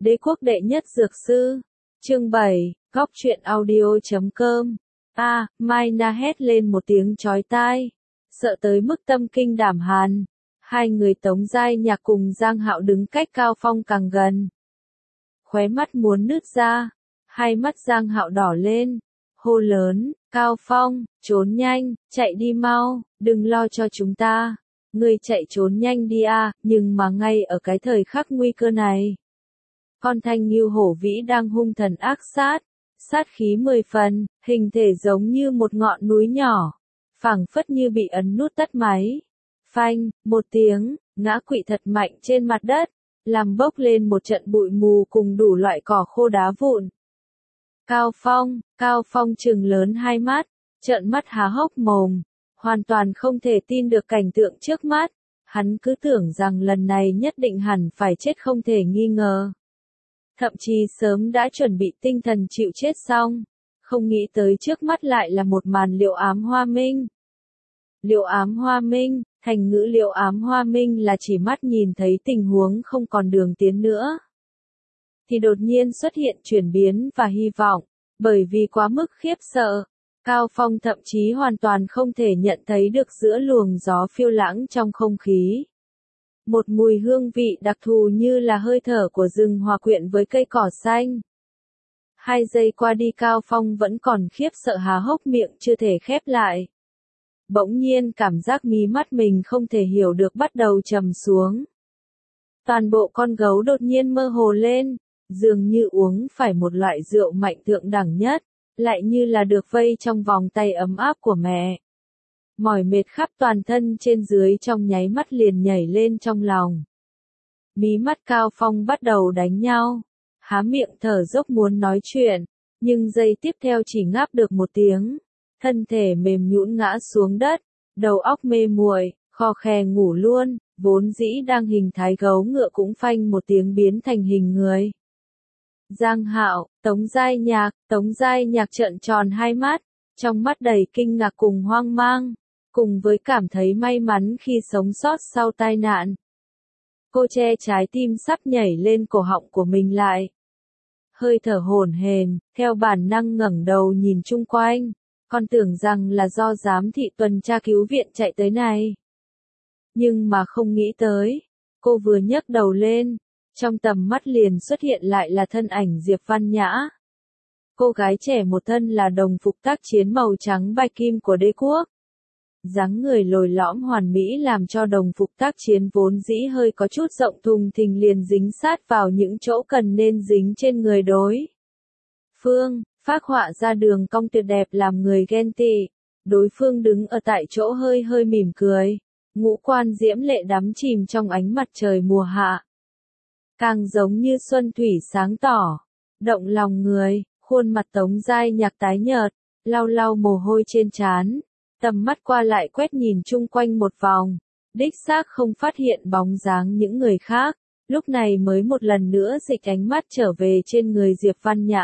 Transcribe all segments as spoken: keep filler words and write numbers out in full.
Đế quốc đệ nhất dược sư. Chương bảy, góc truyện audio chấm com. A, à, Mai Na hét lên một tiếng chói tai, sợ tới mức tâm kinh đảm hàn. Hai người Tống Giai Nhạc cùng Giang Hạo đứng cách Cao Phong càng gần. Khóe mắt muốn nứt ra, hai mắt Giang Hạo đỏ lên, hô lớn, Cao Phong, trốn nhanh, chạy đi mau, đừng lo cho chúng ta. Ngươi chạy trốn nhanh đi a, nhưng mà ngay ở cái thời khắc nguy cơ này. Con thanh ngưu hổ vĩ đang hung thần ác sát, sát khí mười phần, hình thể giống như một ngọn núi nhỏ, phảng phất như bị ấn nút tắt máy. Phanh, một tiếng, ngã quỵ thật mạnh trên mặt đất, làm bốc lên một trận bụi mù cùng đủ loại cỏ khô đá vụn. Cao Phong, Cao Phong trừng lớn hai mắt, trợn mắt há hốc mồm, hoàn toàn không thể tin được cảnh tượng trước mắt, hắn cứ tưởng rằng lần này nhất định hẳn phải chết không thể nghi ngờ. Thậm chí sớm đã chuẩn bị tinh thần chịu chết xong, không nghĩ tới trước mắt lại là một màn liệu ám hoa minh. Liệu ám hoa minh, thành ngữ liệu ám hoa minh là chỉ mắt nhìn thấy tình huống không còn đường tiến nữa. Thì đột nhiên xuất hiện chuyển biến và hy vọng, bởi vì quá mức khiếp sợ, Cao Phong thậm chí hoàn toàn không thể nhận thấy được giữa luồng gió phiêu lãng trong không khí. Một mùi hương vị đặc thù như là hơi thở của rừng hòa quyện với cây cỏ xanh. Hai giây qua đi Cao Phong vẫn còn khiếp sợ há hốc miệng chưa thể khép lại. Bỗng nhiên cảm giác mí mắt mình không thể hiểu được bắt đầu trầm xuống. Toàn bộ con gấu đột nhiên mơ hồ lên, dường như uống phải một loại rượu mạnh thượng đẳng nhất, lại như là được vây trong vòng tay ấm áp của mẹ. Mỏi mệt khắp toàn thân trên dưới trong nháy mắt liền nhảy lên trong lòng. Mí mắt Cao Phong bắt đầu đánh nhau, há miệng thở dốc muốn nói chuyện, nhưng giây tiếp theo chỉ ngáp được một tiếng, thân thể mềm nhũn ngã xuống đất, đầu óc mê muội, khò khè ngủ luôn, vốn dĩ đang hình thái gấu ngựa cũng phanh một tiếng biến thành hình người. Giang Hạo, Tống Giai Nhạc, Tống Giai Nhạc trợn tròn hai mắt, trong mắt đầy kinh ngạc cùng hoang mang, cùng với cảm thấy may mắn khi sống sót sau tai nạn. Cô che trái tim sắp nhảy lên cổ họng của mình lại. Hơi thở hổn hển, theo bản năng ngẩng đầu nhìn chung quanh, còn tưởng rằng là do giám thị tuần tra cứu viện chạy tới này. Nhưng mà không nghĩ tới, cô vừa nhấc đầu lên, trong tầm mắt liền xuất hiện lại là thân ảnh Diệp Văn Nhã. Cô gái trẻ một thân là đồng phục tác chiến màu trắng bạch kim của đế quốc. Dáng người lồi lõm hoàn mỹ làm cho đồng phục tác chiến vốn dĩ hơi có chút rộng thùng thình liền dính sát vào những chỗ cần nên dính trên người đối phương, phác họa ra đường cong tuyệt đẹp làm người ghen tị. Đối phương đứng ở tại chỗ hơi hơi mỉm cười, ngũ quan diễm lệ đắm chìm trong ánh mặt trời mùa hạ. Càng giống như xuân thủy sáng tỏ, động lòng người, khuôn mặt Tống Giai Nhạc tái nhợt, lau lau mồ hôi trên trán, tầm mắt qua lại quét nhìn chung quanh một vòng, đích xác không phát hiện bóng dáng những người khác, lúc này mới một lần nữa dịch ánh mắt trở về trên người Diệp Văn Nhã.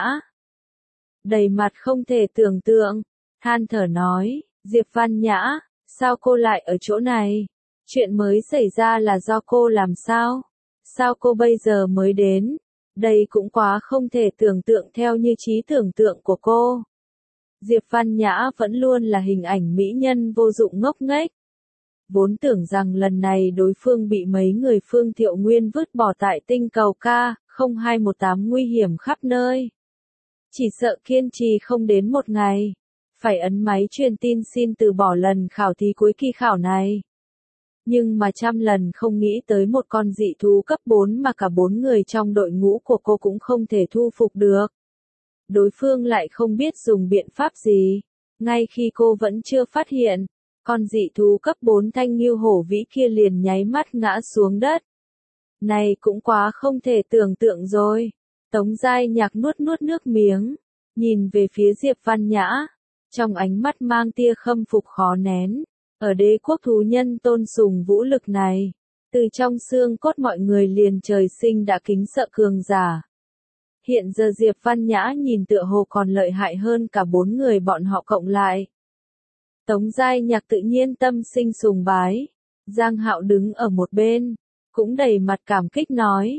Đầy mặt không thể tưởng tượng, than thở nói, Diệp Văn Nhã, sao cô lại ở chỗ này? Chuyện mới xảy ra là do cô làm sao? Sao cô bây giờ mới đến? Đây cũng quá không thể tưởng tượng theo như trí tưởng tượng của cô. Diệp Văn Nhã vẫn luôn là hình ảnh mỹ nhân vô dụng ngốc nghếch. Vốn tưởng rằng lần này đối phương bị mấy người Phương Thiệu Nguyên vứt bỏ tại tinh cầu K không hai một tám nguy hiểm khắp nơi. Chỉ sợ kiên trì không đến một ngày, phải ấn máy truyền tin xin từ bỏ lần khảo thí cuối kỳ khảo này. Nhưng mà trăm lần không nghĩ tới một con dị thú cấp bốn mà cả bốn người trong đội ngũ của cô cũng không thể thu phục được. Đối phương lại không biết dùng biện pháp gì, ngay khi cô vẫn chưa phát hiện, con dị thú cấp bốn thanh ngưu hổ vĩ kia liền nháy mắt ngã xuống đất. Này cũng quá không thể tưởng tượng rồi. Tống Giai Nhạc nuốt nuốt nước miếng, nhìn về phía Diệp Văn Nhã, trong ánh mắt mang tia khâm phục khó nén. Ở đế quốc thú nhân tôn sùng vũ lực này, từ trong xương cốt mọi người liền trời sinh đã kính sợ cường giả. Hiện giờ Diệp Văn Nhã nhìn tựa hồ còn lợi hại hơn cả bốn người bọn họ cộng lại. Tống Giai Nhạc tự nhiên tâm sinh sùng bái. Giang Hạo đứng ở một bên, cũng đầy mặt cảm kích nói.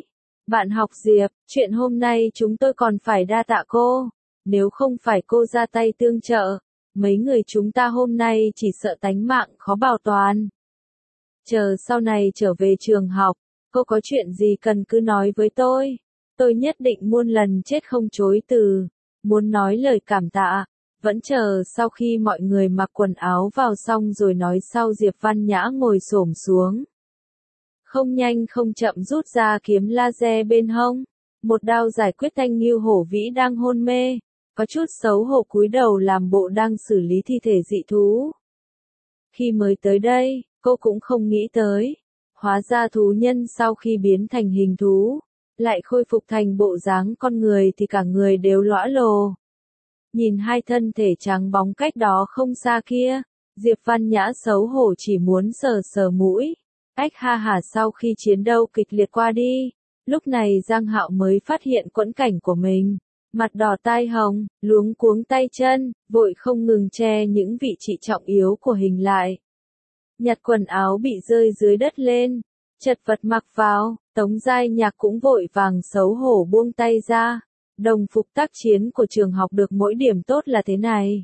Bạn học Diệp, chuyện hôm nay chúng tôi còn phải đa tạ cô. Nếu không phải cô ra tay tương trợ, mấy người chúng ta hôm nay chỉ sợ tánh mạng khó bảo toàn. Chờ sau này trở về trường học, cô có chuyện gì cần cứ nói với tôi. Tôi nhất định muôn lần chết không chối từ. Muốn nói lời cảm tạ, vẫn chờ sau khi mọi người mặc quần áo vào xong rồi nói sau. Diệp Văn Nhã ngồi xổm xuống. Không nhanh không chậm rút ra kiếm laser bên hông. Một đao giải quyết. Thanh Ngưu Hổ Vĩ đang hôn mê, có chút xấu hổ cúi đầu làm bộ đang xử lý thi thể dị thú. Khi mới tới đây, cô cũng không nghĩ tới. Hóa ra thú nhân sau khi biến thành hình thú, lại khôi phục thành bộ dáng con người thì cả người đều lõa lồ. Nhìn hai thân thể trắng bóng cách đó không xa kia, Diệp Văn Nhã xấu hổ chỉ muốn sờ sờ mũi. Ách ha hả. Sau khi chiến đấu kịch liệt qua đi, lúc này Giang Hạo mới phát hiện quẫn cảnh của mình. Mặt đỏ tai hồng, luống cuống tay chân, vội không ngừng che những vị trí trọng yếu của hình lại. Nhặt quần áo bị rơi dưới đất lên, chật vật mặc vào. Tống Giai Nhạc cũng vội vàng xấu hổ buông tay ra. Đồng phục tác chiến của trường học được mỗi điểm tốt là thế này.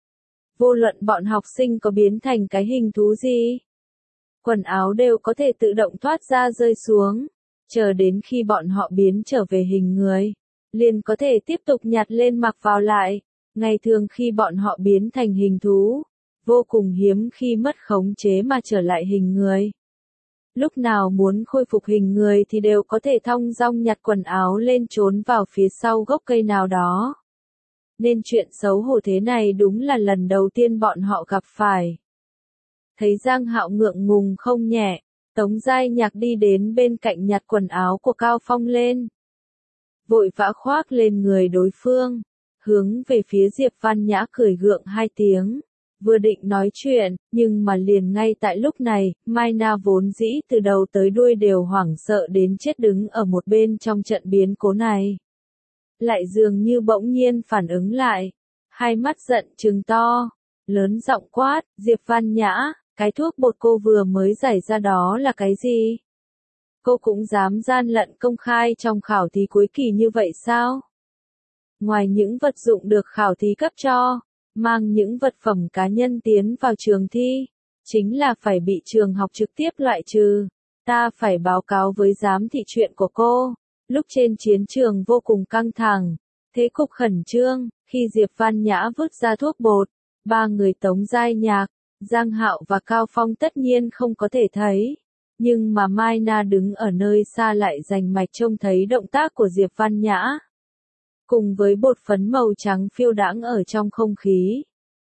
Vô luận bọn học sinh có biến thành cái hình thú gì, quần áo đều có thể tự động thoát ra rơi xuống. Chờ đến khi bọn họ biến trở về hình người, liền có thể tiếp tục nhặt lên mặc vào lại. Ngày thường khi bọn họ biến thành hình thú, vô cùng hiếm khi mất khống chế mà trở lại hình người. Lúc nào muốn khôi phục hình người thì đều có thể thong dong nhặt quần áo lên trốn vào phía sau gốc cây nào đó. Nên chuyện xấu hổ thế này đúng là lần đầu tiên bọn họ gặp phải. Thấy Giang Hạo ngượng ngùng không nhẹ, Tống Giai Nhạc đi đến bên cạnh nhặt quần áo của Cao Phong lên. Vội vã khoác lên người đối phương, hướng về phía Diệp Văn Nhã cười gượng hai tiếng. Vừa định nói chuyện, nhưng mà liền ngay tại lúc này, Mai Na vốn dĩ từ đầu tới đuôi đều hoảng sợ đến chết đứng ở một bên trong trận biến cố này. Lại dường như bỗng nhiên phản ứng lại, hai mắt giận trừng to, lớn giọng quát, Diệp Văn Nhã, cái thuốc bột cô vừa mới giải ra đó là cái gì? Cô cũng dám gian lận công khai trong khảo thí cuối kỳ như vậy sao? Ngoài những vật dụng được khảo thí cấp cho, mang những vật phẩm cá nhân tiến vào trường thi, chính là phải bị trường học trực tiếp loại trừ. Ta phải báo cáo với giám thị chuyện của cô. Lúc trên chiến trường vô cùng căng thẳng, thế cục khẩn trương, khi Diệp Văn Nhã vứt ra thuốc bột, ba người Tống Giai Nhạc, Giang Hạo và Cao Phong tất nhiên không có thể thấy. Nhưng mà Mai Na đứng ở nơi xa lại rành mạch trông thấy động tác của Diệp Văn Nhã. Cùng với bột phấn màu trắng phiêu đãng ở trong không khí.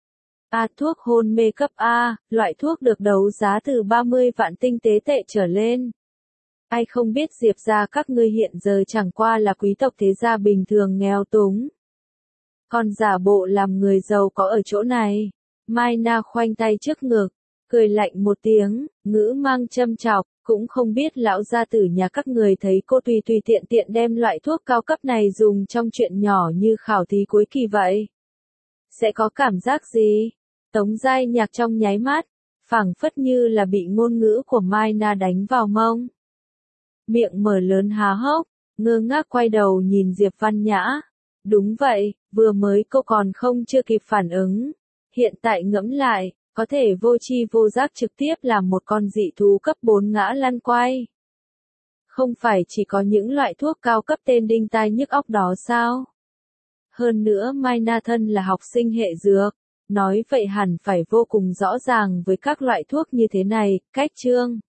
A thuốc hôn mê cấp A, loại thuốc được đấu giá từ ba mươi vạn tinh tế tệ trở lên. Ai không biết Diệp gia các ngươi hiện giờ chẳng qua là quý tộc thế gia bình thường nghèo túng. Còn giả bộ làm người giàu có ở chỗ này. Mai Na khoanh tay trước ngực, cười lạnh một tiếng, ngữ mang châm chọc, cũng không biết lão gia tử nhà các người thấy cô tùy tùy tiện tiện đem loại thuốc cao cấp này dùng trong chuyện nhỏ như khảo thí cuối kỳ vậy. Sẽ có cảm giác gì? Tống Giai Nhạc trong nháy mắt, phảng phất như là bị ngôn ngữ của Mai Na đánh vào mông. Miệng mở lớn há hốc, ngơ ngác quay đầu nhìn Diệp Văn Nhã. Đúng vậy, vừa mới cô còn không chưa kịp phản ứng. Hiện tại ngẫm lại, có thể vô tri vô giác trực tiếp làm một con dị thú cấp bốn ngã lăn quay. Không phải chỉ có những loại thuốc cao cấp tên đinh tai nhức óc đó sao? Hơn nữa Mai Na thân là học sinh hệ dược, nói vậy hẳn phải vô cùng rõ ràng với các loại thuốc như thế này, cách chương.